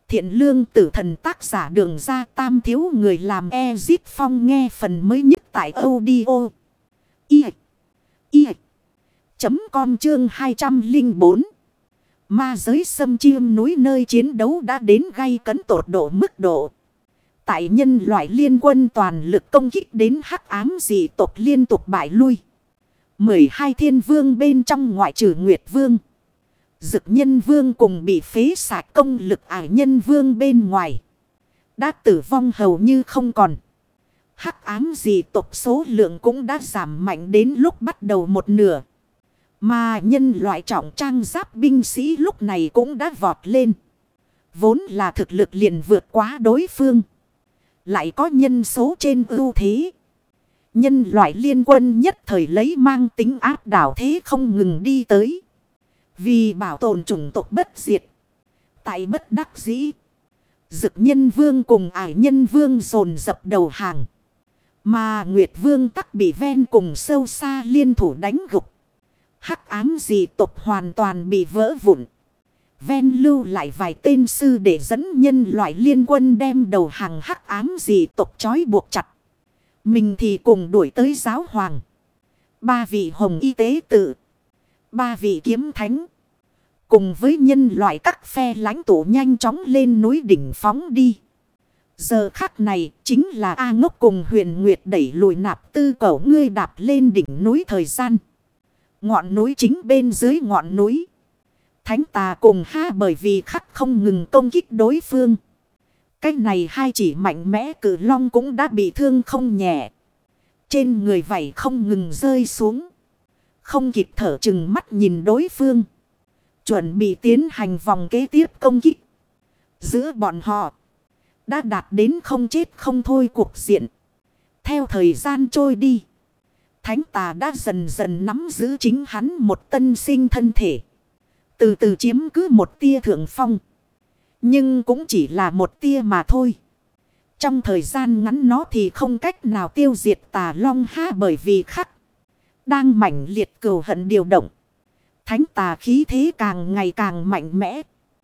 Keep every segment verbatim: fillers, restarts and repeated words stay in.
Thiện lương tử thần tác giả Đường Ra Tam thiếu người làm Ezit Phong nghe phần mới nhất tại audio. I. I. Chấm com chương hai trăm lẻ bốn. Ma giới xâm chiêm núi nơi chiến đấu đã đến gay cấn tột độ mức độ. Tại nhân loại liên quân toàn lực công kích đến hắc ám dị tộc liên tục bại lui. mười hai thiên vương bên trong ngoại trừ Nguyệt Vương. Dực nhân vương cùng bị phế sạch công lực ải nhân vương bên ngoài. Đã tử vong hầu như không còn. Hắc ám dị tộc số lượng cũng đã giảm mạnh đến lúc bắt đầu một nửa. Mà nhân loại trọng trang giáp binh sĩ lúc này cũng đã vọt lên. Vốn là thực lực liền vượt quá đối phương. Lại có nhân số trên ưu thế. Nhân loại liên quân nhất thời lấy mang tính áp đảo thế không ngừng đi tới. Vì bảo tồn chủng tộc bất diệt. Tại bất đắc dĩ. Dực nhân vương cùng ải nhân vương dồn dập đầu hàng. Mà Nguyệt vương tắc bị ven cùng sâu xa liên thủ đánh gục. Hắc ám dị tộc hoàn toàn bị vỡ vụn. Ven lưu lại vài tên sư để dẫn nhân loại liên quân đem đầu hàng hắc ám dị tộc trói buộc chặt. Mình thì cùng đuổi tới giáo hoàng. Ba vị hồng y tế tự. Ba vị kiếm thánh. Cùng với nhân loại các phe lãnh tụ nhanh chóng lên núi đỉnh phóng đi. Giờ khắc này chính là A Ngốc cùng Huyền Nguyệt đẩy lùi Nạp Tư Cẩu ngươi đạp lên đỉnh núi thời gian. Ngọn núi chính bên dưới ngọn núi. Thánh tà cùng ha bởi vì khắc không ngừng công kích đối phương. Cái này hai chỉ mạnh mẽ cử long cũng đã bị thương không nhẹ. Trên người vảy không ngừng rơi xuống. Không kịp thở chừng mắt nhìn đối phương. Chuẩn bị tiến hành vòng kế tiếp công kích. Giữa bọn họ đã đạt đến không chết không thôi cuộc diện. Theo thời gian trôi đi. Thánh tà đã dần dần nắm giữ chính hắn một tân sinh thân thể. Từ từ chiếm cứ một tia thượng phong. Nhưng cũng chỉ là một tia mà thôi. Trong thời gian ngắn nó thì không cách nào tiêu diệt tà long ha bởi vì khắc. Đang mãnh liệt cừu hận điều động. Thánh tà khí thế càng ngày càng mạnh mẽ.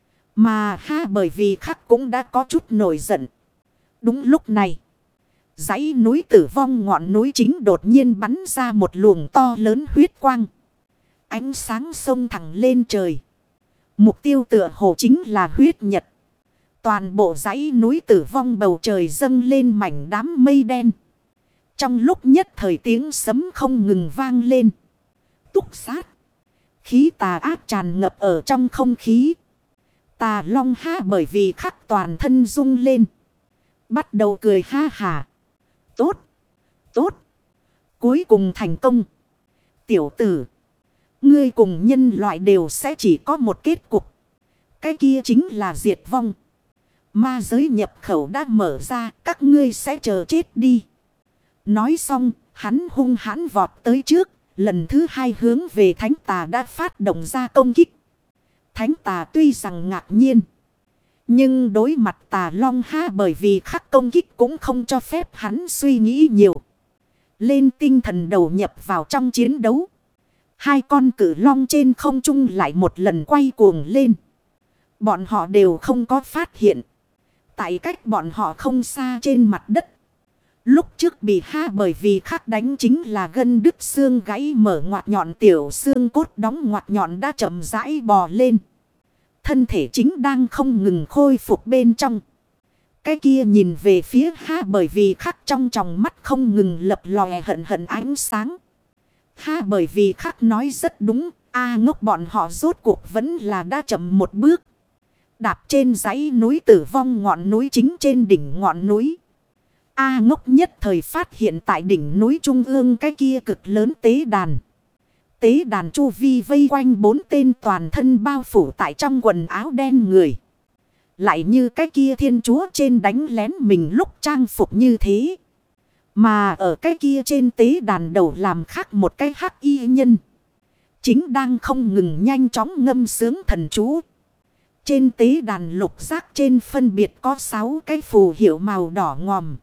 Mà ha bởi vì khắc cũng đã có chút nổi giận. Đúng lúc này. Dãy núi tử vong ngọn núi chính đột nhiên bắn ra một luồng to lớn huyết quang. Ánh sáng sông thẳng lên trời. Mục tiêu tựa hồ chính là huyết nhật. Toàn bộ dãy núi tử vong bầu trời dâng lên mảnh đám mây đen. Trong lúc nhất thời tiếng sấm không ngừng vang lên. Túc sát. Khí tà ác tràn ngập ở trong không khí. Tà long ha bởi vì khắc toàn thân rung lên. Bắt đầu cười ha hả. Tốt. Tốt. Cuối cùng thành công. Tiểu tử. Ngươi cùng nhân loại đều sẽ chỉ có một kết cục. Cái kia chính là diệt vong. Ma giới nhập khẩu đã mở ra. Các ngươi sẽ chờ chết đi. Nói xong. Hắn hung hãn vọt tới trước. Lần thứ hai hướng về thánh tà đã phát động ra công kích. Thánh tà tuy rằng ngạc nhiên. Nhưng đối mặt tà long ha bởi vì khắc công kích cũng không cho phép hắn suy nghĩ nhiều. Lên tinh thần đầu nhập vào trong chiến đấu. Hai con cử long trên không trung lại một lần quay cuồng lên. Bọn họ đều không có phát hiện. Tại cách bọn họ không xa trên mặt đất. Lúc trước bị ha bởi vì khắc đánh chính là gân đứt xương gãy mở ngoặt nhọn tiểu xương cốt đóng ngoặt nhọn đã chậm rãi bò lên. Thân thể chính đang không ngừng khôi phục bên trong. Cái kia nhìn về phía ha bởi vì khắc trong tròng mắt không ngừng lập lòe hận hận ánh sáng. Ha bởi vì khắc nói rất đúng. A Ngốc bọn họ rốt cuộc vẫn là đã chậm một bước. Đạp trên dãy núi tử vong ngọn núi chính trên đỉnh ngọn núi. A Ngốc nhất thời phát hiện tại đỉnh núi trung ương cái kia cực lớn tế đàn. Tế đàn chu vi vây quanh bốn tên toàn thân bao phủ tại trong quần áo đen người. Lại như cái kia thiên chúa trên đánh lén mình lúc trang phục như thế. Mà ở cái kia trên tế đàn đầu làm khác một cái hắc y nhân. Chính đang không ngừng nhanh chóng ngâm sướng thần chú. Trên tế đàn lục giác trên phân biệt có sáu cái phù hiệu màu đỏ ngòm.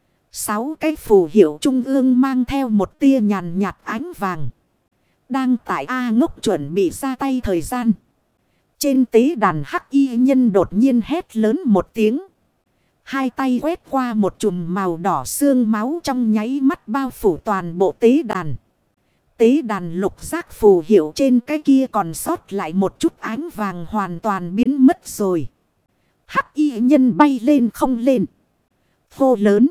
Sáu cái phù hiệu trung ương mang theo một tia nhàn nhạt ánh vàng. Đang tại A Ngốc chuẩn bị ra tay thời gian. Trên tế đàn hắc y nhân đột nhiên hét lớn một tiếng. Hai tay quét qua một chùm màu đỏ xương máu trong nháy mắt bao phủ toàn bộ tế đàn. Tế đàn lục giác phù hiệu trên cái kia còn sót lại một chút ánh vàng hoàn toàn biến mất rồi. Hắc y nhân bay lên không lên. Hô lớn.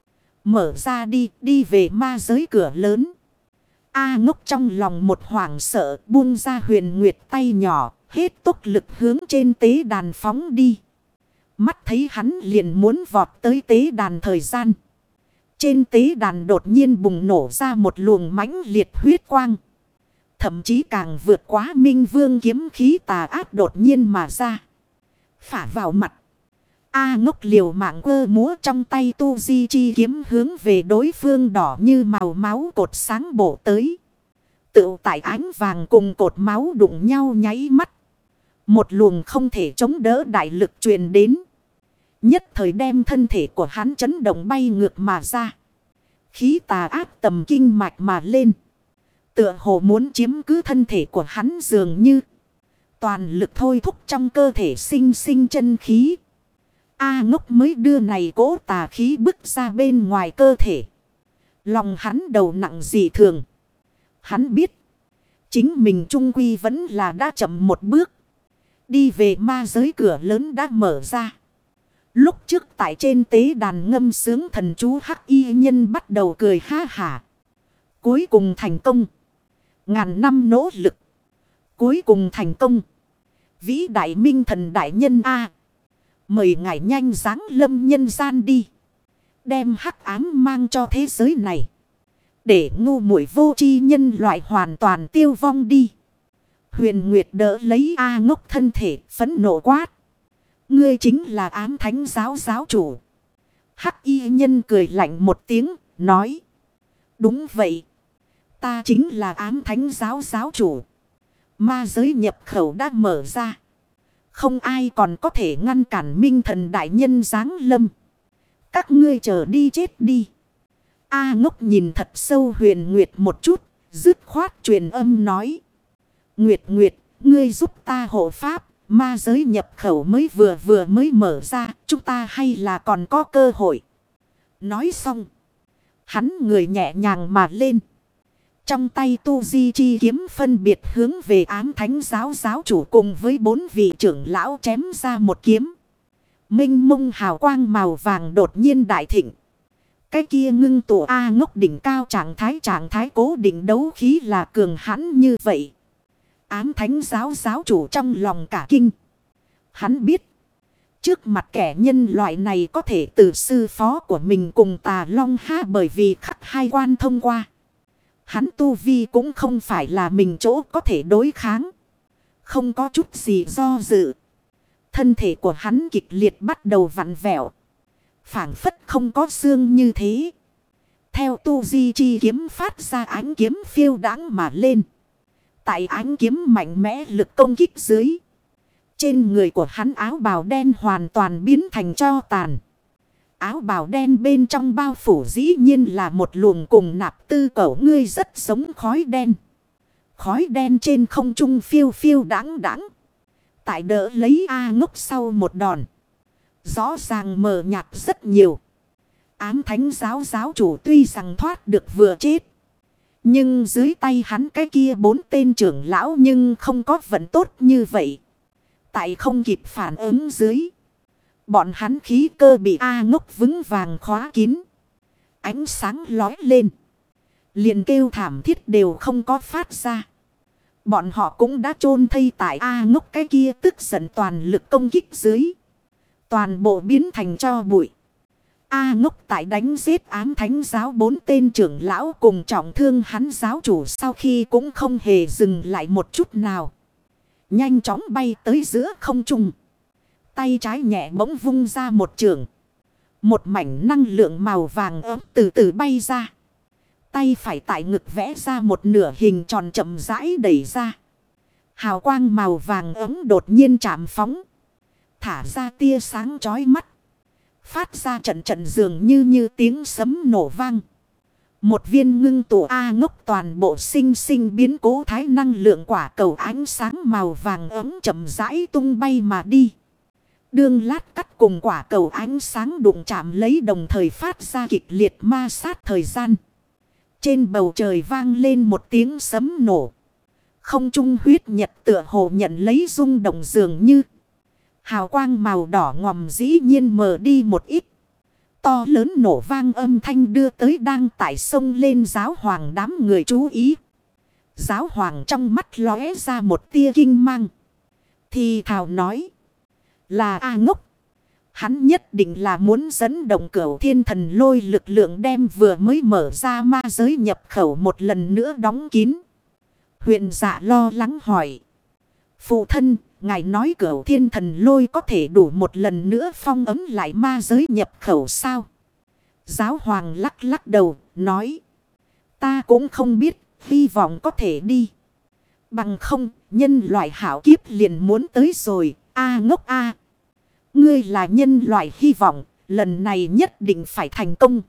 Mở ra đi, đi về ma giới cửa lớn. A Ngốc trong lòng một hoảng sợ buông ra Huyền Nguyệt tay nhỏ, hết tốc lực hướng trên tế đàn phóng đi. Mắt thấy hắn liền muốn vọt tới tế đàn thời gian. Trên tế đàn đột nhiên bùng nổ ra một luồng mãnh liệt huyết quang. Thậm chí càng vượt quá Minh Vương kiếm khí tà ác đột nhiên mà ra. Phả vào mặt. A Ngốc liều mạng quơ múa trong tay tu di chi kiếm hướng về đối phương đỏ như màu máu cột sáng bổ tới. Tự tại ánh vàng cùng cột máu đụng nhau nháy mắt. Một luồng không thể chống đỡ đại lực truyền đến. Nhất thời đem thân thể của hắn chấn động bay ngược mà ra. Khí tà ác tầm kinh mạch mà lên. Tựa hồ muốn chiếm cứ thân thể của hắn dường như. Toàn lực thôi thúc trong cơ thể sinh sinh chân khí. A Ngốc mới đưa này cố tà khí bức ra bên ngoài cơ thể. Lòng hắn đầu nặng dị thường. Hắn biết. Chính mình trung quy vẫn là đã chậm một bước. Đi về ma giới cửa lớn đã mở ra. Lúc trước tại trên tế đàn ngâm sướng thần chú hắc y nhân bắt đầu cười ha hả. Cuối cùng thành công. Ngàn năm nỗ lực. Cuối cùng thành công. Vĩ đại minh thần đại nhân A. Mời ngài nhanh giáng lâm nhân gian đi. Đem hắc ám mang cho thế giới này. Để ngu muội vô tri nhân loại hoàn toàn tiêu vong đi. Huyền Nguyệt đỡ lấy A Ngốc thân thể phẫn nộ quát. Ngươi chính là ám thánh giáo giáo chủ. Hắc y nhân cười lạnh một tiếng, nói. Đúng vậy. Ta chính là ám thánh giáo giáo chủ. Ma giới nhập khẩu đã mở ra. Không ai còn có thể ngăn cản minh thần đại nhân giáng lâm. Các ngươi chờ đi chết đi. A Ngốc nhìn thật sâu Huyền Nguyệt một chút, dứt khoát truyền âm nói. Nguyệt Nguyệt, ngươi giúp ta hộ pháp. Ma giới nhập khẩu mới vừa vừa mới mở ra, chúng ta hay là còn có cơ hội. Nói xong, hắn người nhẹ nhàng mà lên. Trong tay tu di chi kiếm phân biệt hướng về ám thánh giáo giáo chủ cùng với bốn vị trưởng lão chém ra một kiếm. Minh mông hào quang màu vàng đột nhiên đại thịnh. Cái kia ngưng tụ A Ngốc đỉnh cao trạng thái trạng thái cố định đấu khí là cường hãn như vậy. Ám thánh giáo giáo chủ trong lòng cả kinh. Hắn biết. Trước mặt kẻ nhân loại này có thể từ sư phó của mình cùng Tà Long Ha bởi vì khắc hai quan thông qua. Hắn tu vi cũng không phải là mình chỗ có thể đối kháng. Không có chút gì do dự. Thân thể của hắn kịch liệt bắt đầu vặn vẹo. Phảng phất không có xương như thế. Theo tu di chi kiếm phát ra ánh kiếm phiêu đãng mà lên. Tại ánh kiếm mạnh mẽ lực công kích dưới. Trên người của hắn áo bào đen hoàn toàn biến thành tro tàn. Áo bào đen bên trong bao phủ dĩ nhiên là một luồng cùng nạp tư cẩu ngươi rất sống khói đen. Khói đen trên không trung phiêu phiêu đáng đáng. Tại đỡ lấy A Ngốc sau một đòn. Rõ ràng mờ nhạt rất nhiều. Ám thánh giáo giáo chủ tuy rằng thoát được vừa chết. Nhưng dưới tay hắn cái kia bốn tên trưởng lão nhưng không có vận tốt như vậy. Tại không kịp phản ứng dưới. Bọn hắn khí cơ bị A Ngốc vững vàng khóa kín. Ánh sáng lói lên. Liền kêu thảm thiết đều không có phát ra. Bọn họ cũng đã chôn thây tại A Ngốc cái kia tức giận toàn lực công kích dưới. Toàn bộ biến thành tro bụi. A Ngốc tại đánh giết ám thánh giáo bốn tên trưởng lão cùng trọng thương hắn giáo chủ sau khi cũng không hề dừng lại một chút nào. Nhanh chóng bay tới giữa không trung. Tay trái nhẹ bỗng vung ra một trường. Một mảnh năng lượng màu vàng ấm từ từ bay ra. Tay phải tại ngực vẽ ra một nửa hình tròn chậm rãi đẩy ra. Hào quang màu vàng ấm đột nhiên chạm phóng. Thả ra tia sáng chói mắt. Phát ra trận trận dường như như tiếng sấm nổ vang. Một viên ngưng tụ A ngốc toàn bộ sinh sinh biến cố thái năng lượng quả cầu ánh sáng màu vàng ấm chậm rãi tung bay mà đi. Đương lát cắt cùng quả cầu ánh sáng đụng chạm lấy đồng thời phát ra kịch liệt ma sát thời gian. Trên bầu trời vang lên một tiếng sấm nổ. Không trung huyết nhật tựa hồ nhận lấy rung động dường như. Hào quang màu đỏ ngòm dĩ nhiên mờ đi một ít. To lớn nổ vang âm thanh đưa tới đang tại sông lên giáo hoàng đám người chú ý. Giáo hoàng trong mắt lóe ra một tia kinh mang. Thì thào nói. Là A ngốc. Hắn nhất định là muốn dẫn động cửu thiên thần lôi lực lượng đem vừa mới mở ra ma giới nhập khẩu một lần nữa đóng kín. Huyện dạ lo lắng hỏi. Phụ thân, ngài nói cửu thiên thần lôi có thể đủ một lần nữa phong ấm lại ma giới nhập khẩu sao? Giáo hoàng lắc lắc đầu, nói. Ta cũng không biết, hy vọng có thể đi. Bằng không, nhân loại hảo kiếp liền muốn tới rồi, A ngốc A. Ngươi là nhân loại hy vọng, lần này nhất định phải thành công.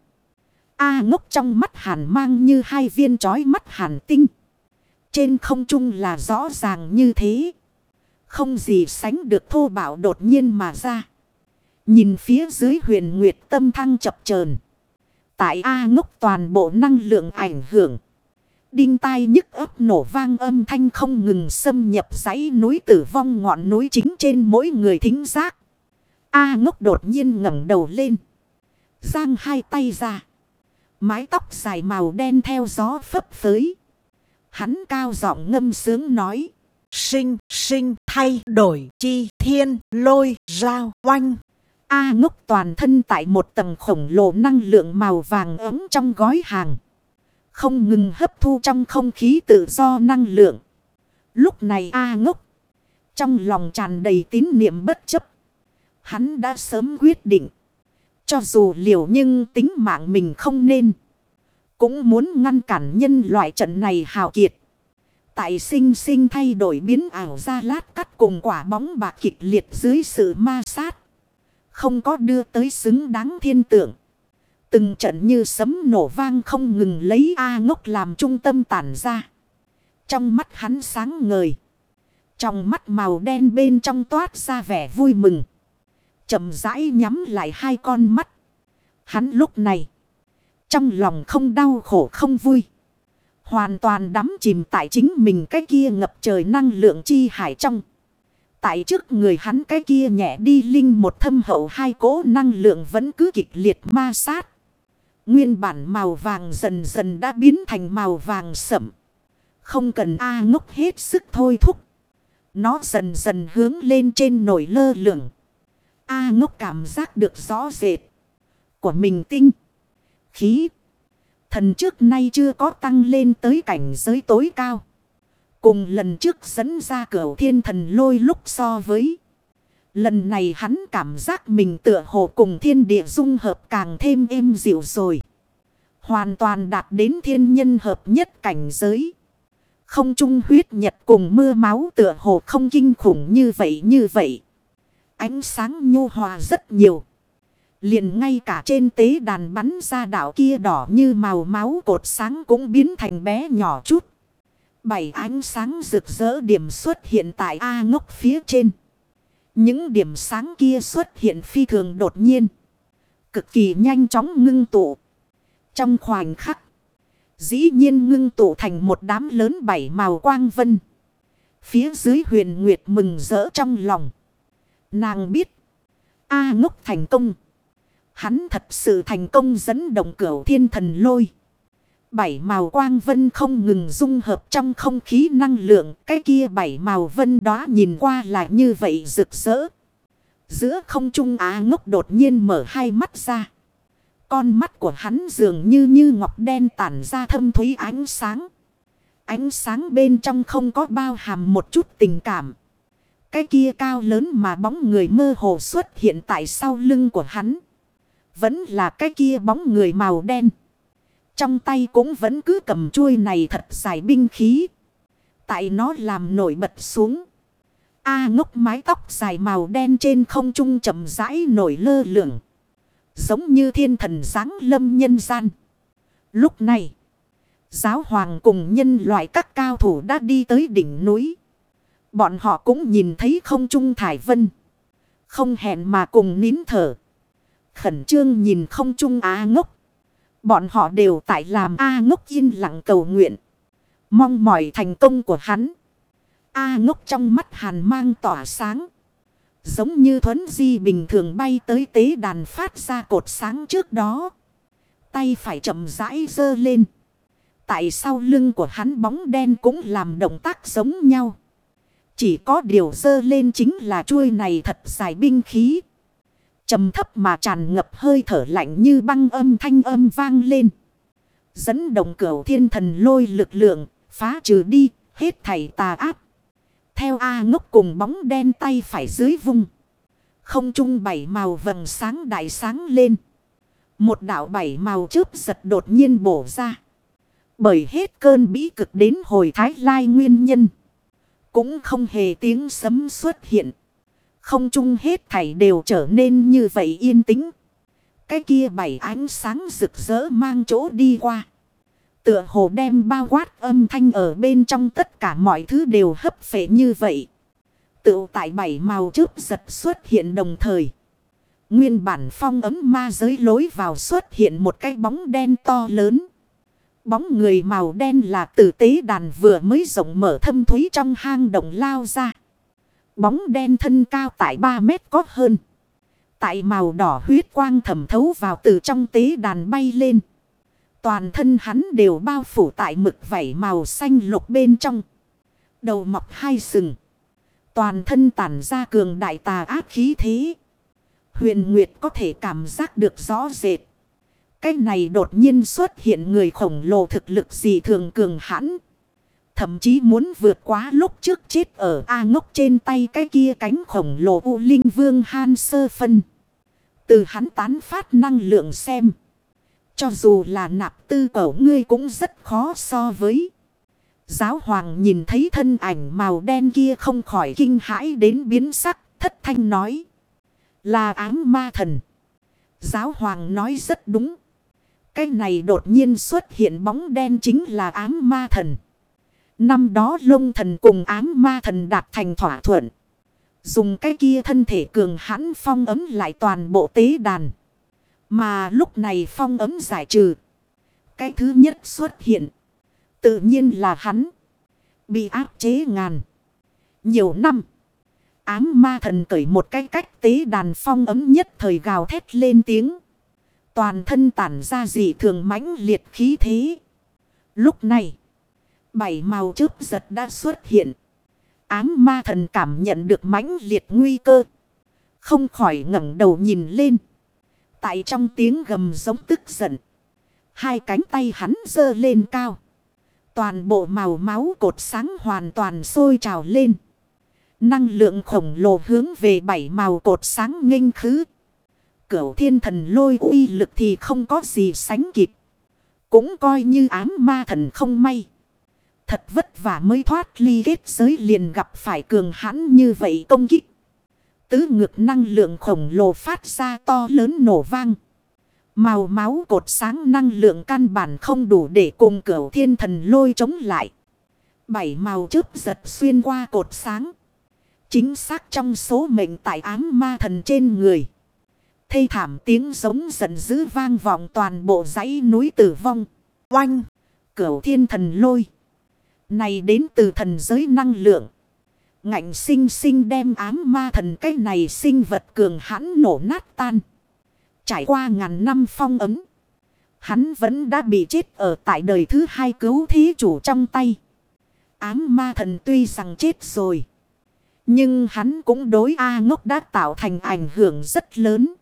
A ngốc trong mắt hàn mang như hai viên chói mắt hàn tinh. Trên không trung là rõ ràng như thế. Không gì sánh được thô bạo đột nhiên mà ra. Nhìn phía dưới huyền nguyệt tâm thăng chập chờn. Tại A ngốc toàn bộ năng lượng ảnh hưởng. Đinh tai nhức ấp nổ vang âm thanh không ngừng xâm nhập dãy núi tử vong ngọn núi chính trên mỗi người thính giác. A ngốc đột nhiên ngẩng đầu lên. Giang hai tay ra. Mái tóc dài màu đen theo gió phấp phới. Hắn cao giọng ngâm sướng nói. Sinh, sinh, thay đổi, chi, thiên, lôi, rao, oanh. A ngốc toàn thân tại một tầng khổng lồ năng lượng màu vàng ấm trong gói hàng. Không ngừng hấp thu trong không khí tự do năng lượng. Lúc này A ngốc. Trong lòng tràn đầy tín niệm bất chấp. Hắn đã sớm quyết định. Cho dù liều nhưng tính mạng mình không nên. Cũng muốn ngăn cản nhân loại trận này hào kiệt. Tại sinh sinh thay đổi biến ảo ra lát cắt cùng quả bóng bạc kịch liệt dưới sự ma sát. Không có đưa tới xứng đáng thiên tượng. Từng trận như sấm nổ vang không ngừng lấy A ngốc làm trung tâm tản ra. Trong mắt hắn sáng ngời. Trong mắt màu đen bên trong toát ra vẻ vui mừng. Chậm rãi nhắm lại hai con mắt. Hắn lúc này. Trong lòng không đau khổ không vui. Hoàn toàn đắm chìm tại chính mình cái kia ngập trời năng lượng chi hải trong. Tại trước người hắn cái kia nhẹ đi linh một thâm hậu hai cỗ năng lượng vẫn cứ kịch liệt ma sát. Nguyên bản màu vàng dần dần đã biến thành màu vàng sẫm. Không cần A ngốc hết sức thôi thúc. Nó dần dần hướng lên trên nổi lơ lửng. A ngốc cảm giác được rõ rệt. Của mình tinh. Khí. Thần trước nay chưa có tăng lên tới cảnh giới tối cao. Cùng lần trước dẫn ra cửu thiên thần lôi lúc so với. Lần này hắn cảm giác mình tựa hồ cùng thiên địa dung hợp càng thêm êm dịu rồi. Hoàn toàn đạt đến thiên nhân hợp nhất cảnh giới. Không trung huyết nhật cùng mưa máu tựa hồ không kinh khủng như vậy như vậy. Ánh sáng nhu hòa rất nhiều. Liền ngay cả trên tế đàn bắn ra đảo kia đỏ như màu máu cột sáng cũng biến thành bé nhỏ chút. Bảy ánh sáng rực rỡ điểm xuất hiện tại A ngốc phía trên. Những điểm sáng kia xuất hiện phi thường đột nhiên. Cực kỳ nhanh chóng ngưng tụ. Trong khoảnh khắc. Dĩ nhiên ngưng tụ thành một đám lớn bảy màu quang vân. Phía dưới huyền nguyệt mừng rỡ trong lòng. Nàng biết. A ngốc thành công. Hắn thật sự thành công dẫn động cửu thiên thần lôi. Bảy màu quang vân không ngừng dung hợp trong không khí năng lượng. Cái kia bảy màu vân đó nhìn qua là như vậy rực rỡ. Giữa không trung Á ngốc đột nhiên mở hai mắt ra. Con mắt của hắn dường như như ngọc đen tản ra thâm thúy ánh sáng. Ánh sáng bên trong không có bao hàm một chút tình cảm. Cái kia cao lớn mà bóng người mơ hồ xuất hiện tại sau lưng của hắn. Vẫn là cái kia bóng người màu đen. Trong tay cũng vẫn cứ cầm chuôi này thật dài binh khí. Tại nó làm nổi bật xuống. A ngốc mái tóc dài màu đen trên không trung chậm rãi nổi lơ lửng. Giống như thiên thần giáng lâm nhân gian. Lúc này, giáo hoàng cùng nhân loại các cao thủ đã đi tới đỉnh núi. Bọn họ cũng nhìn thấy không trung thải vân. Không hẹn mà cùng nín thở. Khẩn trương nhìn không trung A Ngốc. Bọn họ đều tại làm A Ngốc yên lặng cầu nguyện. Mong mỏi thành công của hắn. A Ngốc trong mắt hàn mang tỏa sáng. Giống như thuấn di bình thường bay tới tế đàn phát ra cột sáng trước đó. Tay phải chậm rãi giơ lên. Tại sau lưng của hắn bóng đen cũng làm động tác giống nhau. Chỉ có điều giơ lên chính là chuôi này thật dài binh khí. Trầm thấp mà tràn ngập hơi thở lạnh như băng âm thanh âm vang lên. Dẫn động cửu thiên thần lôi lực lượng, phá trừ đi, hết thảy tà ác. Theo A Ngốc cùng bóng đen tay phải dưới vung. Không trung bảy màu vầng sáng đại sáng lên. Một đạo bảy màu chớp giật đột nhiên bổ ra. Bởi hết cơn bĩ cực đến hồi thái lai nguyên nhân. Cũng không hề tiếng sấm xuất hiện. Không trung hết thảy đều trở nên như vậy yên tĩnh. Cái kia bảy ánh sáng rực rỡ mang chỗ đi qua. Tựa hồ đem bao quát âm thanh ở bên trong tất cả mọi thứ đều hấp phệ như vậy. Tựu tại bảy màu chớp giật xuất hiện đồng thời. Nguyên bản phong ấm ma giới lối vào xuất hiện một cái bóng đen to lớn. Bóng người màu đen là từ tế đàn vừa mới rộng mở thâm thúy trong hang động lao ra. Bóng đen thân cao tại ba mét có hơn. Tại màu đỏ huyết quang thẩm thấu vào từ trong tế đàn bay lên. Toàn thân hắn đều bao phủ tại mực vảy màu xanh lục bên trong. Đầu mọc hai sừng. Toàn thân tản ra cường đại tà ác khí thế. Huyền Nguyệt có thể cảm giác được rõ rệt. Cái này đột nhiên xuất hiện người khổng lồ thực lực gì thường cường hãn. Thậm chí muốn vượt quá lúc trước chết ở A Ngốc trên tay cái kia cánh khổng lồ U Linh Vương Han Sơ Phân. Từ hắn tán phát năng lượng xem. Cho dù là nạp tư cẩu ngươi cũng rất khó so với. Giáo hoàng nhìn thấy thân ảnh màu đen kia không khỏi kinh hãi đến biến sắc, thất thanh nói. Là ám ma thần. Giáo hoàng nói rất đúng. Cái này đột nhiên xuất hiện bóng đen chính là ám ma thần. Năm đó Lông thần cùng ám ma thần đạt thành thỏa thuận. Dùng cái kia thân thể cường hãn phong ấm lại toàn bộ tế đàn. Mà lúc này phong ấm giải trừ. Cái thứ nhất xuất hiện. Tự nhiên là hắn. Bị áp chế ngàn. Nhiều năm. Ám ma thần cởi một cái cách tế đàn phong ấm nhất thời gào thét lên tiếng. Toàn thân tản ra dị thường mãnh liệt khí thế. Lúc này. Bảy màu chớp giật đã xuất hiện. Ám ma thần cảm nhận được mãnh liệt nguy cơ. Không khỏi ngẩng đầu nhìn lên. Tại trong tiếng gầm giống tức giận. Hai cánh tay hắn giơ lên cao. Toàn bộ màu máu cột sáng hoàn toàn sôi trào lên. Năng lượng khổng lồ hướng về bảy màu cột sáng nghênh khứ. Cửu thiên thần lôi uy lực thì không có gì sánh kịp. Cũng coi như ám ma thần không may. Thật vất vả mới thoát ly kết giới liền gặp phải cường hãn như vậy công kích. Tứ ngược năng lượng khổng lồ phát ra to lớn nổ vang. Màu máu cột sáng năng lượng căn bản không đủ để cùng cửu thiên thần lôi chống lại. Bảy màu chớp giật xuyên qua cột sáng. Chính xác trong số mệnh tại ám ma thần trên người. Thê thảm tiếng giống giận dữ vang vọng toàn bộ dãy núi tử vong. Oanh! Cửu thiên thần lôi. Này đến từ thần giới năng lượng. Ngạnh sinh sinh đem ám ma thần cái này sinh vật cường hãn nổ nát tan. Trải qua ngàn năm phong ấm. Hắn vẫn đã bị chết ở tại đời thứ hai cứu thí chủ trong tay. Ám ma thần tuy rằng chết rồi. Nhưng hắn cũng đối A Ngốc đã tạo thành ảnh hưởng rất lớn.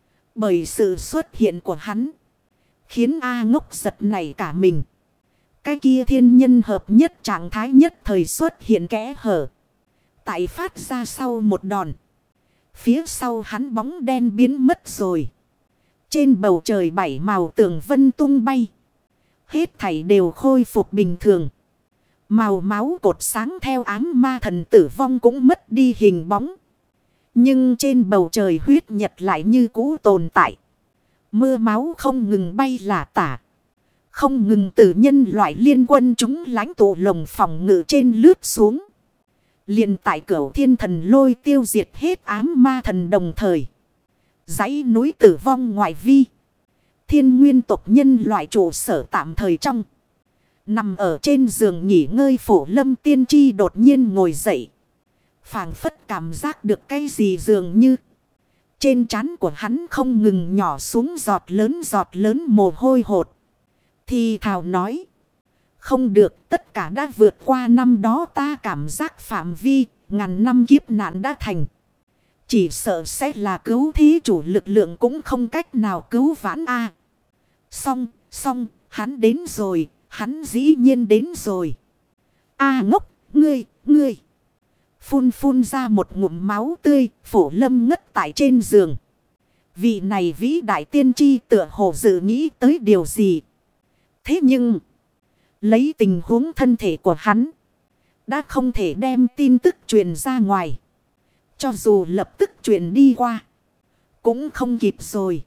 Bởi sự xuất hiện của hắn. Khiến A Ngốc giật nảy cả mình. Cái kia thiên nhân hợp nhất trạng thái nhất thời xuất hiện kẽ hở. Tại phát ra sau một đòn. Phía sau hắn bóng đen biến mất rồi. Trên bầu trời bảy màu tường vân tung bay. Hết thảy đều khôi phục bình thường. Màu máu cột sáng theo ám ma thần tử vong cũng mất đi hình bóng. Nhưng trên bầu trời huyết nhật lại như cũ tồn tại. Mưa máu không ngừng bay lả tả. Không ngừng từ nhân loại liên quân chúng lãnh tụ lồng phòng ngự trên lướt xuống. Liền tại cửu thiên thần lôi tiêu diệt hết ám ma thần đồng thời. Dãy núi tử vong ngoại vi. Thiên nguyên tộc nhân loại trụ sở tạm thời trong. Nằm ở trên giường nghỉ ngơi Phổ Lâm tiên tri đột nhiên ngồi dậy. Phảng phất cảm giác được cái gì dường như. Trên trán của hắn không ngừng nhỏ xuống giọt lớn giọt lớn mồ hôi hột. Thì thào nói. Không được, tất cả đã vượt qua năm đó ta cảm giác phạm vi, ngàn năm kiếp nạn đã thành. Chỉ sợ sẽ là cứu thí chủ lực lượng cũng không cách nào cứu vãn a. Xong, xong, hắn đến rồi, hắn dĩ nhiên đến rồi. A ngốc, ngươi, ngươi. Phun phun ra một ngụm máu tươi, Phổ Lâm ngất tại trên giường. Vị này vĩ đại tiên tri tựa hồ dự nghĩ tới điều gì. Thế nhưng, lấy tình huống thân thể của hắn, đã không thể đem tin tức truyền ra ngoài. Cho dù lập tức truyền đi qua, cũng không kịp rồi.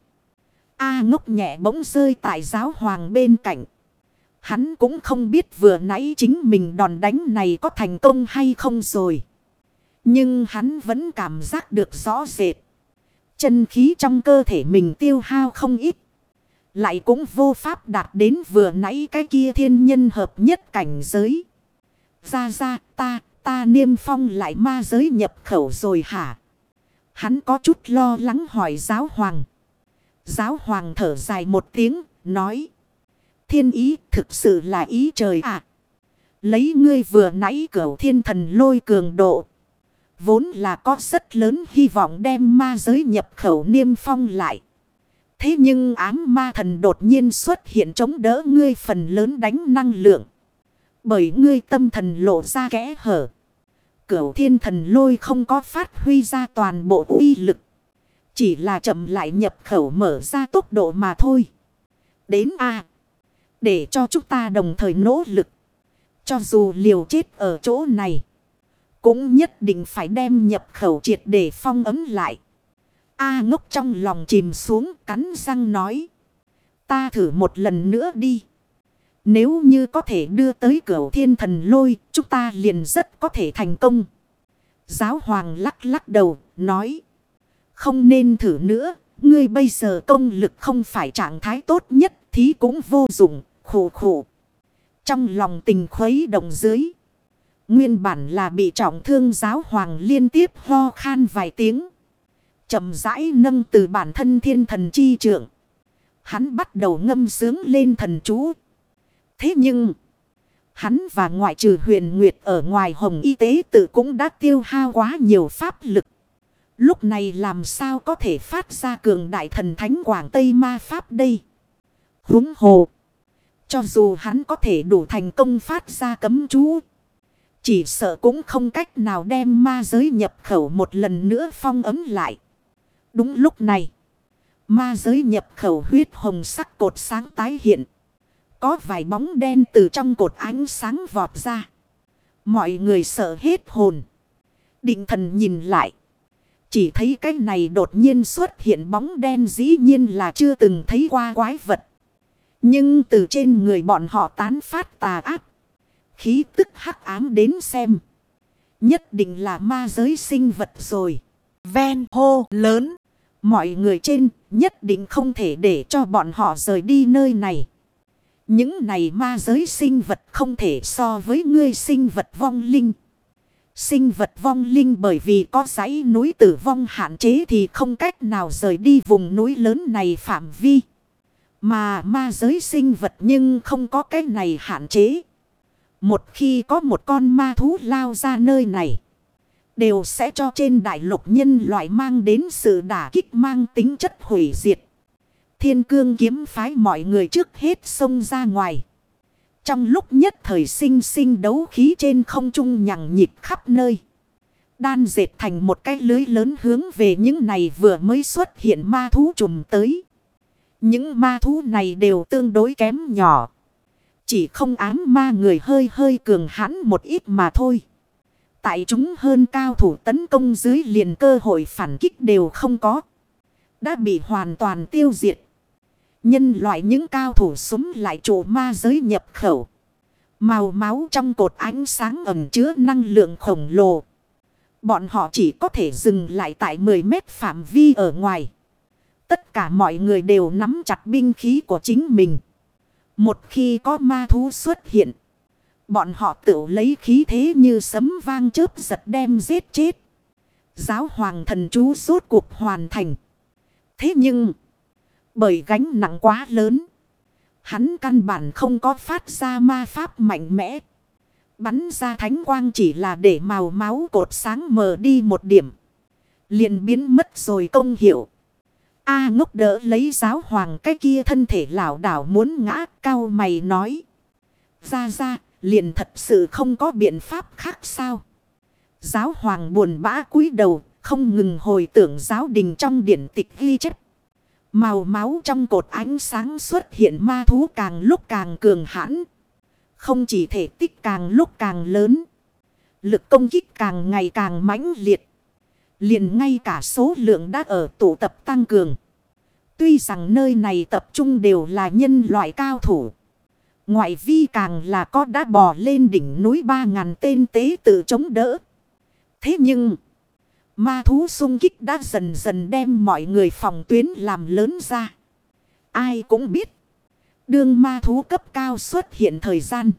A ngốc nhẹ bỗng rơi tại giáo hoàng bên cạnh. Hắn cũng không biết vừa nãy chính mình đòn đánh này có thành công hay không rồi. Nhưng hắn vẫn cảm giác được rõ rệt. Chân khí trong cơ thể mình tiêu hao không ít. Lại cũng vô pháp đạt đến vừa nãy cái kia thiên nhân hợp nhất cảnh giới. Ra ra ta, ta niêm phong lại ma giới nhập khẩu rồi hả? Hắn có chút lo lắng hỏi giáo hoàng. Giáo hoàng thở dài một tiếng, nói. Thiên ý thực sự là ý trời ạ. À. Lấy ngươi vừa nãy cửu thiên thần lôi cường độ. Vốn là có rất lớn hy vọng đem ma giới nhập khẩu niêm phong lại. Thế nhưng ám ma thần đột nhiên xuất hiện chống đỡ ngươi phần lớn đánh năng lượng. Bởi ngươi tâm thần lộ ra kẽ hở. Cửu thiên thần lôi không có phát huy ra toàn bộ uy lực. Chỉ là chậm lại nhập khẩu mở ra tốc độ mà thôi. Đến a để cho chúng ta đồng thời nỗ lực. Cho dù liều chết ở chỗ này, cũng nhất định phải đem nhập khẩu triệt để phong ấm lại. A ngốc trong lòng chìm xuống cắn răng nói. Ta thử một lần nữa đi. Nếu như có thể đưa tới cửu thiên thần lôi, chúng ta liền rất có thể thành công. Giáo hoàng lắc lắc đầu, nói. Không nên thử nữa, ngươi bây giờ công lực không phải trạng thái tốt nhất, thí cũng vô dụng, khổ khổ. Trong lòng tình khuấy động dưới. Nguyên bản là bị trọng thương giáo hoàng liên tiếp ho khan vài tiếng. Chậm rãi nâng từ bản thân thiên thần chi trượng. Hắn bắt đầu ngâm sướng lên thần chú. Thế nhưng, hắn và ngoại trừ Huyền Nguyệt ở ngoài Hồng Y Tế Tự cũng đã tiêu hao quá nhiều pháp lực. Lúc này làm sao có thể phát ra cường đại thần thánh Quảng Tây ma pháp đây? Huống hồ, cho dù hắn có thể đủ thành công phát ra cấm chú, chỉ sợ cũng không cách nào đem ma giới nhập khẩu một lần nữa phong ấm lại. Đúng lúc này, ma giới nhập khẩu huyết hồng sắc cột sáng tái hiện. Có vài bóng đen từ trong cột ánh sáng vọt ra. Mọi người sợ hết hồn. Định thần nhìn lại. Chỉ thấy cái này đột nhiên xuất hiện bóng đen dĩ nhiên là chưa từng thấy qua quái vật. Nhưng từ trên người bọn họ tán phát tà ác. Khí tức hắc ám đến xem. Nhất định là ma giới sinh vật rồi. Ven hô lớn. Mọi người trên nhất định không thể để cho bọn họ rời đi nơi này. Những này ma giới sinh vật không thể so với ngươi sinh vật vong linh. Sinh vật vong linh bởi vì có dãy núi tử vong hạn chế thì không cách nào rời đi vùng núi lớn này phạm vi. Mà ma giới sinh vật nhưng không có cái này hạn chế. Một khi có một con ma thú lao ra nơi này, đều sẽ cho trên đại lục nhân loại mang đến sự đả kích mang tính chất hủy diệt. Thiên cương kiếm phái mọi người trước hết xông ra ngoài. Trong lúc nhất thời sinh sinh đấu khí trên không trung nhằng nhịp khắp nơi. Đan dệt thành một cái lưới lớn hướng về những này vừa mới xuất hiện ma thú trùm tới. Những ma thú này đều tương đối kém nhỏ. Chỉ không ám ma người hơi hơi cường hãn một ít mà thôi. Tại chúng hơn cao thủ tấn công dưới liền cơ hội phản kích đều không có. Đã bị hoàn toàn tiêu diệt. Nhân loại những cao thủ súng lại trụ ma giới nhập khẩu. Màu máu trong cột ánh sáng ẩn chứa năng lượng khổng lồ. Bọn họ chỉ có thể dừng lại tại mười mét phạm vi ở ngoài. Tất cả mọi người đều nắm chặt binh khí của chính mình. Một khi có ma thú xuất hiện, bọn họ tự lấy khí thế như sấm vang chớp giật đem giết chết. Giáo hoàng thần chú rốt cuộc hoàn thành. Thế nhưng, bởi gánh nặng quá lớn, hắn căn bản không có phát ra ma pháp mạnh mẽ. Bắn ra thánh quang chỉ là để màu máu cột sáng mờ đi một điểm. Liền biến mất rồi công hiệu. A Ngốc đỡ lấy giáo hoàng cái kia thân thể lảo đảo muốn ngã, cao mày nói. Ra ra, liền thật sự không có biện pháp khác sao? Giáo hoàng buồn bã cúi đầu, không ngừng hồi tưởng giáo đình trong điển tịch ghi chép. Màu máu trong cột ánh sáng xuất hiện ma thú càng lúc càng cường hãn. Không chỉ thể tích càng lúc càng lớn. Lực công kích càng ngày càng mãnh liệt. Liền ngay cả số lượng đã ở tụ tập tăng cường. Tuy rằng nơi này tập trung đều là nhân loại cao thủ. Ngoại vi càng là có đã bò lên đỉnh núi ba ngàn tên tế tự chống đỡ. Thế nhưng, ma thú xung kích đã dần dần đem mọi người phòng tuyến làm lớn ra. Ai cũng biết, đương ma thú cấp cao xuất hiện thời gian,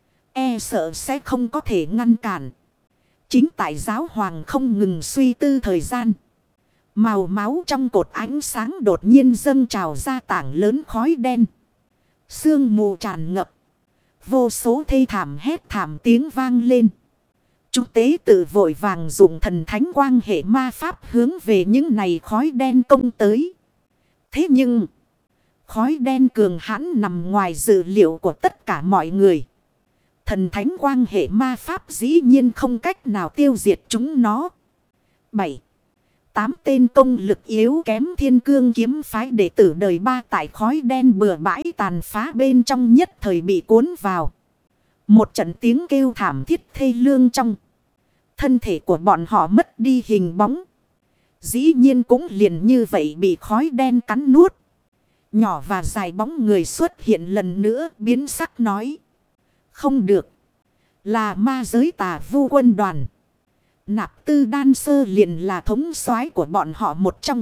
e sợ sẽ không có thể ngăn cản. Chính tại giáo hoàng không ngừng suy tư thời gian, màu máu trong cột ánh sáng đột nhiên dâng trào ra tảng lớn khói đen. Sương mù tràn ngập, vô số thê thảm hét thảm tiếng vang lên. Chúng tế tự vội vàng dùng thần thánh quang hệ ma pháp hướng về những này khói đen công tới. Thế nhưng, khói đen cường hãn nằm ngoài dự liệu của tất cả mọi người. Thần thánh quang hệ ma pháp dĩ nhiên không cách nào tiêu diệt chúng nó. Bảy, tám tên công lực yếu kém thiên cương kiếm phái đệ tử đời ba tại khói đen bừa bãi tàn phá bên trong nhất thời bị cuốn vào. Một trận tiếng kêu thảm thiết thê lương trong. Thân thể của bọn họ mất đi hình bóng. Dĩ nhiên cũng liền như vậy bị khói đen cắn nuốt. Nhỏ và dài bóng người xuất hiện lần nữa biến sắc nói. Không được. Là ma giới tà vu quân đoàn. Nạp Tư Đan Sơ liền là thống soái của bọn họ một trong.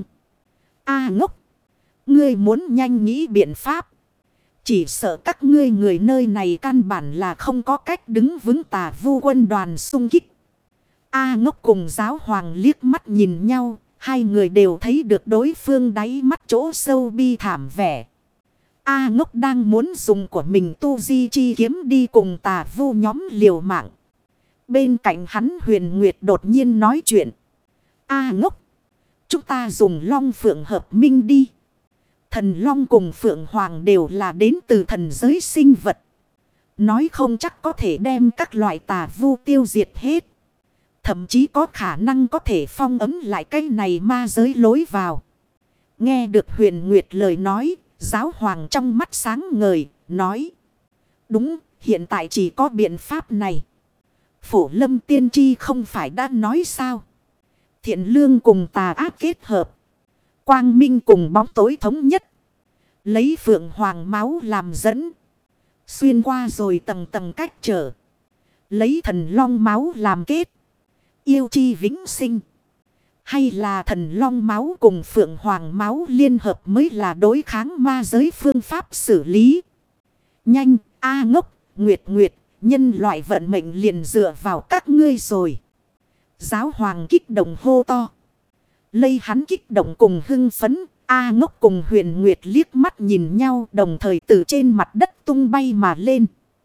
A Ngốc. Ngươi muốn nhanh nghĩ biện pháp. Chỉ sợ các ngươi người nơi này căn bản là không có cách đứng vững tà vu quân đoàn xung kích. A Ngốc cùng giáo hoàng liếc mắt nhìn nhau. Hai người đều thấy được đối phương đáy mắt chỗ sâu bi thảm vẻ. A Ngốc đang muốn dùng của mình tu di chi kiếm đi cùng tà vu nhóm liều mạng. Bên cạnh hắn Huyền Nguyệt đột nhiên nói chuyện. A Ngốc. Chúng ta dùng long phượng hợp minh đi. Thần long cùng phượng hoàng đều là đến từ thần giới sinh vật. Nói không chắc có thể đem các loại tà vu tiêu diệt hết. Thậm chí có khả năng có thể phong ấm lại cái này ma giới lối vào. Nghe được Huyền Nguyệt lời nói, giáo hoàng trong mắt sáng ngời, nói. Đúng, hiện tại chỉ có biện pháp này. Phổ Lâm Tiên Tri không phải đã nói sao? Thiện lương cùng tà ác kết hợp. Quang minh cùng bóng tối thống nhất. Lấy phượng hoàng máu làm dẫn. Xuyên qua rồi tầng tầng cách trở. Lấy thần long máu làm kết. Yêu chi vĩnh sinh. Hay là thần long máu cùng phượng hoàng máu liên hợp mới là đối kháng ma giới phương pháp xử lý. Nhanh, A Ngốc, Nguyệt Nguyệt, nhân loại vận mệnh liền dựa vào các ngươi rồi. Giáo hoàng kích động hô to. Lây hắn kích động cùng hưng phấn. A Ngốc cùng Huyền Nguyệt liếc mắt nhìn nhau đồng thời từ trên mặt đất tung bay mà lên.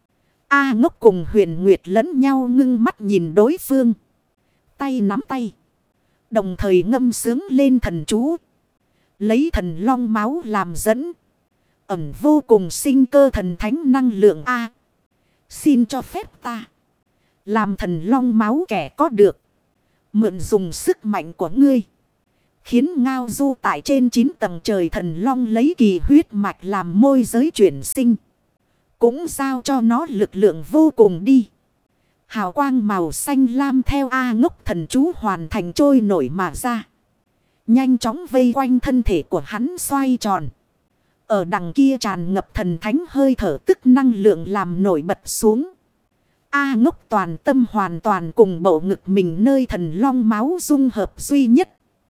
A Ngốc cùng Huyền Nguyệt lẫn nhau ngưng mắt nhìn đối phương. Tay nắm tay. Đồng thời ngâm sướng lên thần chú. Lấy thần long máu làm dẫn. Ẩm vô cùng sinh cơ thần thánh năng lượng A. Xin cho phép ta. Làm thần long máu kẻ có được. Mượn dùng sức mạnh của ngươi. Khiến ngao du tại trên chín tầng trời thần long lấy kỳ huyết mạch làm môi giới chuyển sinh. Cũng giao cho nó lực lượng vô cùng đi. Hào quang màu xanh lam theo A Ngốc thần chú hoàn thành trôi nổi mà ra. Nhanh chóng vây quanh thân thể của hắn xoay tròn. Ở đằng kia tràn ngập thần thánh hơi thở tức năng lượng làm nổi bật xuống. A Ngốc toàn tâm hoàn toàn cùng bộ ngực mình nơi thần long máu dung hợp duy nhất.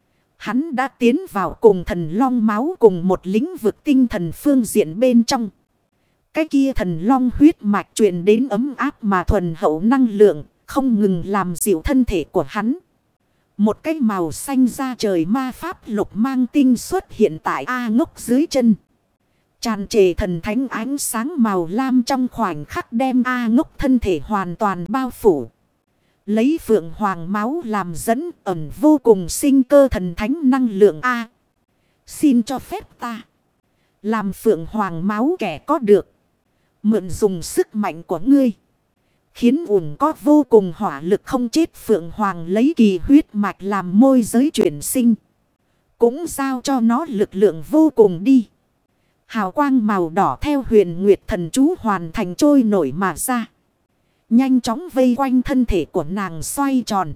Hắn đã tiến vào cùng thần long máu cùng một lĩnh vực tinh thần phương diện bên trong. Cái kia thần long huyết mạch truyền đến ấm áp mà thuần hậu năng lượng, không ngừng làm dịu thân thể của hắn. Một cái màu xanh da trời ma pháp lục mang tinh xuất hiện tại A Ngốc dưới chân. Tràn trề thần thánh ánh sáng màu lam trong khoảnh khắc đem A Ngốc thân thể hoàn toàn bao phủ. Lấy phượng hoàng máu làm dẫn ẩn vô cùng sinh cơ thần thánh năng lượng A. Xin cho phép ta làm phượng hoàng máu kẻ có được. Mượn dùng sức mạnh của ngươi. Khiến ủng có vô cùng hỏa lực không chết phượng hoàng lấy kỳ huyết mạch làm môi giới chuyển sinh. Cũng giao cho nó lực lượng vô cùng đi. Hào quang màu đỏ theo huyền nguyệt thần chú hoàn thành trôi nổi mà ra. Nhanh chóng vây quanh thân thể của nàng xoay tròn.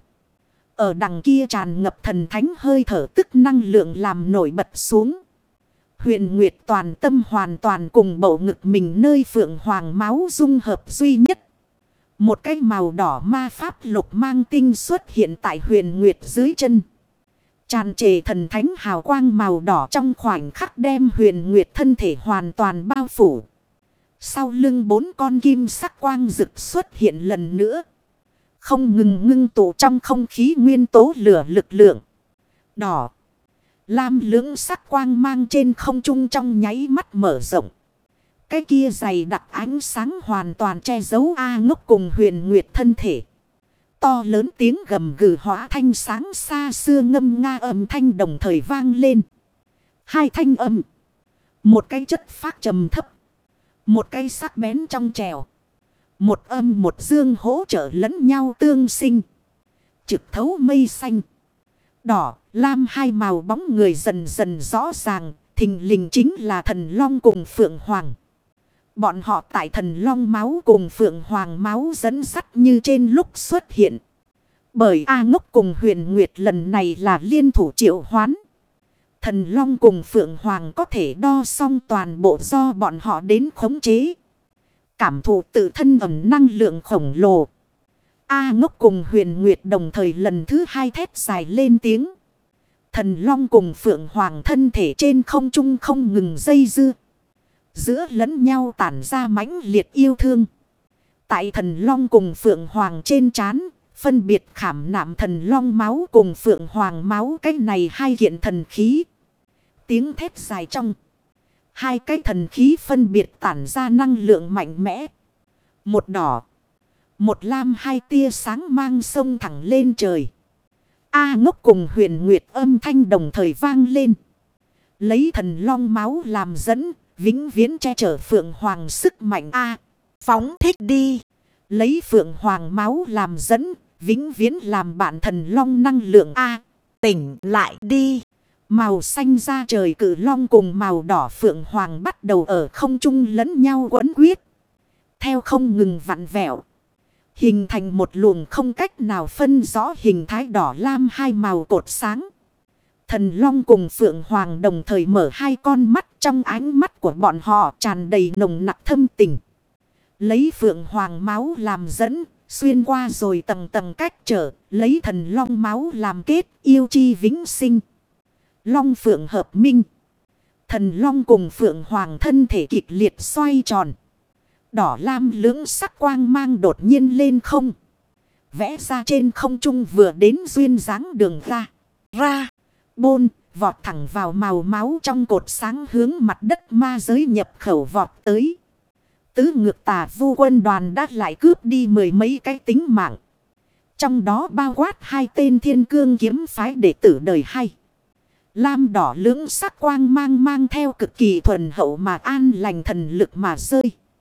Ở đằng kia tràn ngập thần thánh hơi thở tức năng lượng làm nổi bật xuống. Huyền Nguyệt toàn tâm hoàn toàn cùng bầu ngực mình nơi phượng hoàng máu dung hợp duy nhất. Một cái màu đỏ ma pháp lục mang tinh xuất hiện tại Huyền Nguyệt dưới chân. Tràn trề thần thánh hào quang màu đỏ trong khoảnh khắc đem Huyền Nguyệt thân thể hoàn toàn bao phủ. Sau lưng bốn con kim sắc quang rực xuất hiện lần nữa. Không ngừng ngưng tụ trong không khí nguyên tố lửa lực lượng. Đỏ. Lam lưỡng sắc quang mang trên không trung trong nháy mắt mở rộng. Cái kia dày đặc ánh sáng hoàn toàn che giấu A Ngốc cùng Huyền Nguyệt thân thể. To lớn tiếng gầm gừ hóa thanh sáng xa xưa ngâm nga âm thanh đồng thời vang lên. Hai thanh âm. Một cái chất phác trầm thấp. Một cái sắc bén trong trèo. Một âm một dương hỗ trợ lẫn nhau tương sinh. Trực thấu mây xanh. Đỏ, lam hai màu bóng người dần dần rõ ràng. Thình lình chính là thần long cùng phượng hoàng. Bọn họ tại thần long máu cùng phượng hoàng máu dẫn sắt như trên lúc xuất hiện. Bởi A Ngốc cùng Huyền Nguyệt lần này là liên thủ triệu hoán. Thần long cùng phượng hoàng có thể đo xong toàn bộ do bọn họ đến khống chế. Cảm thụ tự thân ẩm năng lượng khổng lồ. A Ngốc cùng Huyền Nguyệt đồng thời lần thứ hai thét dài lên tiếng. Thần long cùng phượng hoàng thân thể trên không trung không ngừng dây dưa. Giữa lẫn nhau tản ra mãnh liệt yêu thương. Tại thần long cùng phượng hoàng trên trán, phân biệt khảm nạm thần long máu cùng phượng hoàng máu cái này hai kiện thần khí. Tiếng thét dài trong. Hai cái thần khí phân biệt tản ra năng lượng mạnh mẽ. Một đỏ. Một lam hai tia sáng mang sông thẳng lên trời. A Ngốc cùng Huyền Nguyệt âm thanh đồng thời vang lên. Lấy thần long máu làm dẫn. Vĩnh viễn che chở phượng hoàng sức mạnh A. Phóng thích đi. Lấy phượng hoàng máu làm dẫn. Vĩnh viễn làm bạn thần long năng lượng A. Tỉnh lại đi. Màu xanh da trời cử long cùng màu đỏ phượng hoàng bắt đầu ở không trung lẫn nhau quấn quyết. Theo không ngừng vặn vẹo. Hình thành một luồng không cách nào phân rõ hình thái đỏ lam hai màu cột sáng. Thần long cùng phượng hoàng đồng thời mở hai con mắt, trong ánh mắt của bọn họ tràn đầy nồng nặc thâm tình. Lấy phượng hoàng máu làm dẫn, xuyên qua rồi tầng tầng cách trở, lấy thần long máu làm kết, yêu chi vĩnh sinh. Long phượng hợp minh. Thần long cùng phượng hoàng thân thể kịch liệt xoay tròn. Đỏ lam lưỡng sắc quang mang đột nhiên lên không. Vẽ ra trên không trung vừa đến duyên dáng đường ra. Ra. Bôn, vọt thẳng vào màu máu trong cột sáng hướng mặt đất ma giới nhập khẩu vọt tới. Tứ ngược tà vu quân đoàn đã lại cướp đi mười mấy cái tính mạng. Trong đó bao quát hai tên thiên cương kiếm phái đệ tử đời hay. Lam đỏ lưỡng sắc quang mang mang theo cực kỳ thuần hậu mà an lành thần lực mà rơi.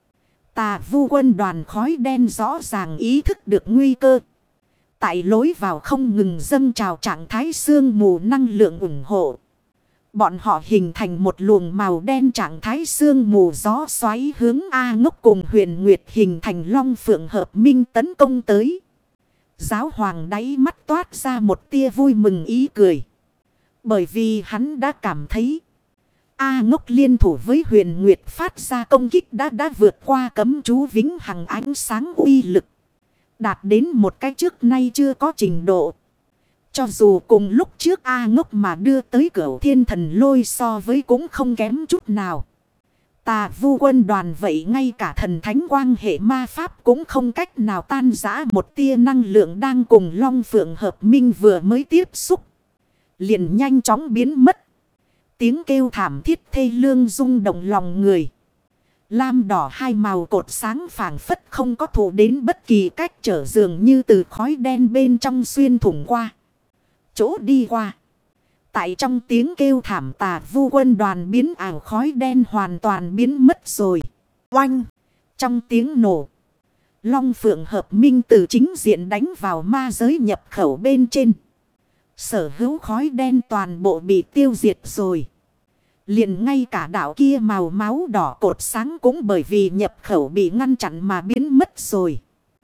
Tà vu quân đoàn khói đen rõ ràng ý thức được nguy cơ. Tại lối vào không ngừng dâng trào trạng thái sương mù năng lượng ủng hộ. Bọn họ hình thành một luồng màu đen trạng thái sương mù gió xoáy hướng A Ngốc cùng Huyền Nguyệt hình thành long phượng hợp minh tấn công tới. Giáo hoàng đáy mắt toát ra một tia vui mừng ý cười. Bởi vì hắn đã cảm thấy A Ngốc liên thủ với Huyền Nguyệt phát ra công kích đã đã vượt qua cấm chú vĩnh hằng ánh sáng uy lực. Đạt đến một cái trước nay chưa có trình độ. Cho dù cùng lúc trước A Ngốc mà đưa tới Cửu Thiên Thần Lôi so với cũng không kém chút nào. Tà Vu quân đoàn vậy ngay cả thần thánh quang hệ ma pháp cũng không cách nào tan rã một tia năng lượng đang cùng Long Phượng hợp minh vừa mới tiếp xúc. Liền nhanh chóng biến mất. Tiếng kêu thảm thiết thê lương rung động lòng người. Lam đỏ hai màu cột sáng phảng phất không có thủ đến bất kỳ cách trở, dường như từ khói đen bên trong xuyên thủng qua. Chỗ đi qua. Tại trong tiếng kêu thảm, Tà Vu quân đoàn biến ảo khói đen hoàn toàn biến mất rồi. Oanh! Trong tiếng nổ, Long Phượng hợp minh từ chính diện đánh vào ma giới nhập khẩu bên trên. Sở hữu khói đen toàn bộ bị tiêu diệt rồi. Liền ngay cả đảo kia màu máu đỏ cột sáng cũng bởi vì nhập khẩu bị ngăn chặn mà biến mất rồi.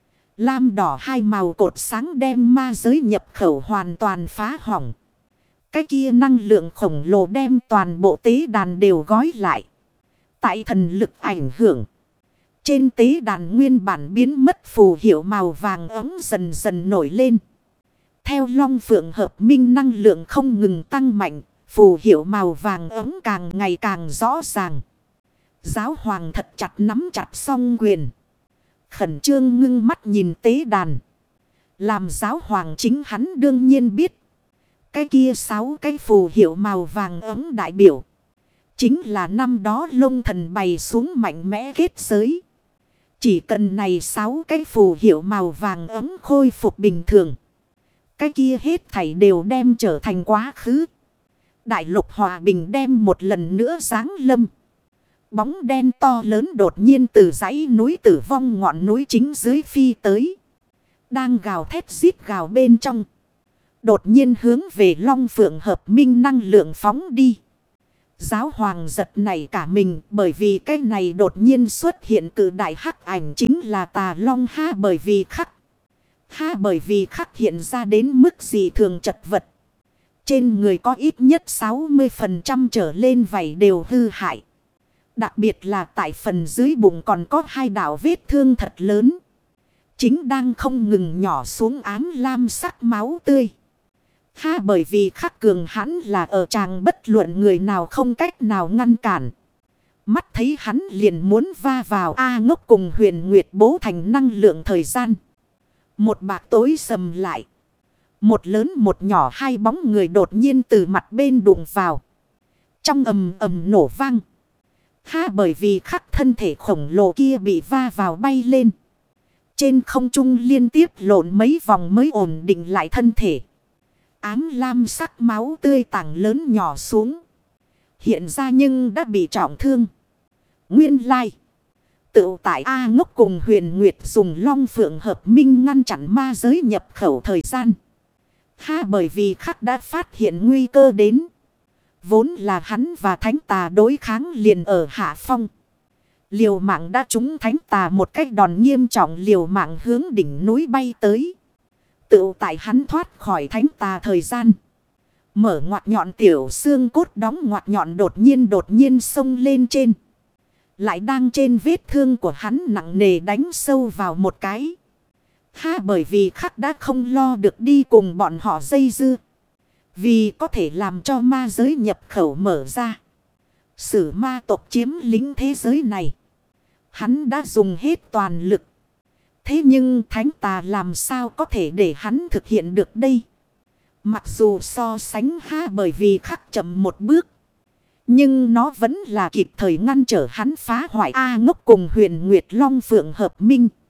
Lam đỏ hai màu cột sáng đem ma giới nhập khẩu hoàn toàn phá hỏng. Cái kia năng lượng khổng lồ đem toàn bộ tế đàn đều gói lại. Tại thần lực ảnh hưởng, trên tế đàn nguyên bản biến mất phù hiệu màu vàng ấm dần dần nổi lên. Theo Long Phượng hợp minh năng lượng không ngừng tăng mạnh, phù hiệu màu vàng ấm càng ngày càng rõ ràng. Giáo hoàng thật chặt nắm chặt song quyền. Khẩn trương ngưng mắt nhìn tế đàn. Làm giáo hoàng chính hắn đương nhiên biết. Cái kia sáu cái phù hiệu màu vàng ấm đại biểu. Chính là năm đó Long Thần bày xuống mạnh mẽ kết giới. Chỉ cần này sáu cái phù hiệu màu vàng ấm khôi phục bình thường. Cái kia hết thảy đều đem trở thành quá khứ. Đại lục hòa bình đem một lần nữa giáng lâm. Bóng đen to lớn đột nhiên từ dãy núi tử vong ngọn núi chính dưới phi tới. Đang gào thét rít gào bên trong. Đột nhiên hướng về Long Phượng hợp minh năng lượng phóng đi. Giáo hoàng giật nảy cả mình, bởi vì cái này đột nhiên xuất hiện cự đại hắc ảnh chính là Tà Long ha, bởi vì khắc. Ha bởi vì khắc hiện ra đến mức gì thường chật vật. Trên người có ít nhất sáu mươi phần trăm trở lên vảy đều hư hại. Đặc biệt là tại phần dưới bụng còn có hai đạo vết thương thật lớn. Chính đang không ngừng nhỏ xuống ám lam sắc máu tươi. Ha bởi vì khắc cường hắn là ở tràng bất luận người nào không cách nào ngăn cản. Mắt thấy hắn liền muốn va vào A Ngốc cùng Huyền Nguyệt bố thành năng lượng thời gian. Một bạc tối sầm lại. Một lớn một nhỏ hai bóng người đột nhiên từ mặt bên đụng vào. Trong ầm ầm nổ vang. Ha bởi vì khắc thân thể khổng lồ kia bị va vào bay lên. Trên không trung liên tiếp lộn mấy vòng mới ổn định lại thân thể. Ám lam sắc máu tươi tảng lớn nhỏ xuống. Hiện ra nhưng đã bị trọng thương. Nguyên lai. Tự tại A Ngốc cùng Huyền Nguyệt dùng Long Phượng hợp minh ngăn chặn ma giới nhập khẩu thời gian. Ha bởi vì khắc đã phát hiện nguy cơ đến. Vốn là hắn và thánh tà đối kháng liền ở hạ phong. Liều mạng đã trúng thánh tà một cách đòn nghiêm trọng, liều mạng hướng đỉnh núi bay tới. Tự tại hắn thoát khỏi thánh tà thời gian. Mở ngoặt nhọn tiểu xương cốt đóng ngoặt nhọn đột nhiên đột nhiên xông lên trên. Lại đang trên vết thương của hắn nặng nề đánh sâu vào một cái. Ha bởi vì khắc đã không lo được đi cùng bọn họ dây dưa. Vì có thể làm cho ma giới nhập khẩu mở ra. Sử ma tộc chiếm lĩnh thế giới này. Hắn đã dùng hết toàn lực. Thế nhưng thánh tà làm sao có thể để hắn thực hiện được đây? Mặc dù so sánh ha bởi vì khắc chậm một bước. Nhưng nó vẫn là kịp thời ngăn trở hắn phá hoại A Ngốc cùng Huyền Nguyệt Long Phượng hợp minh.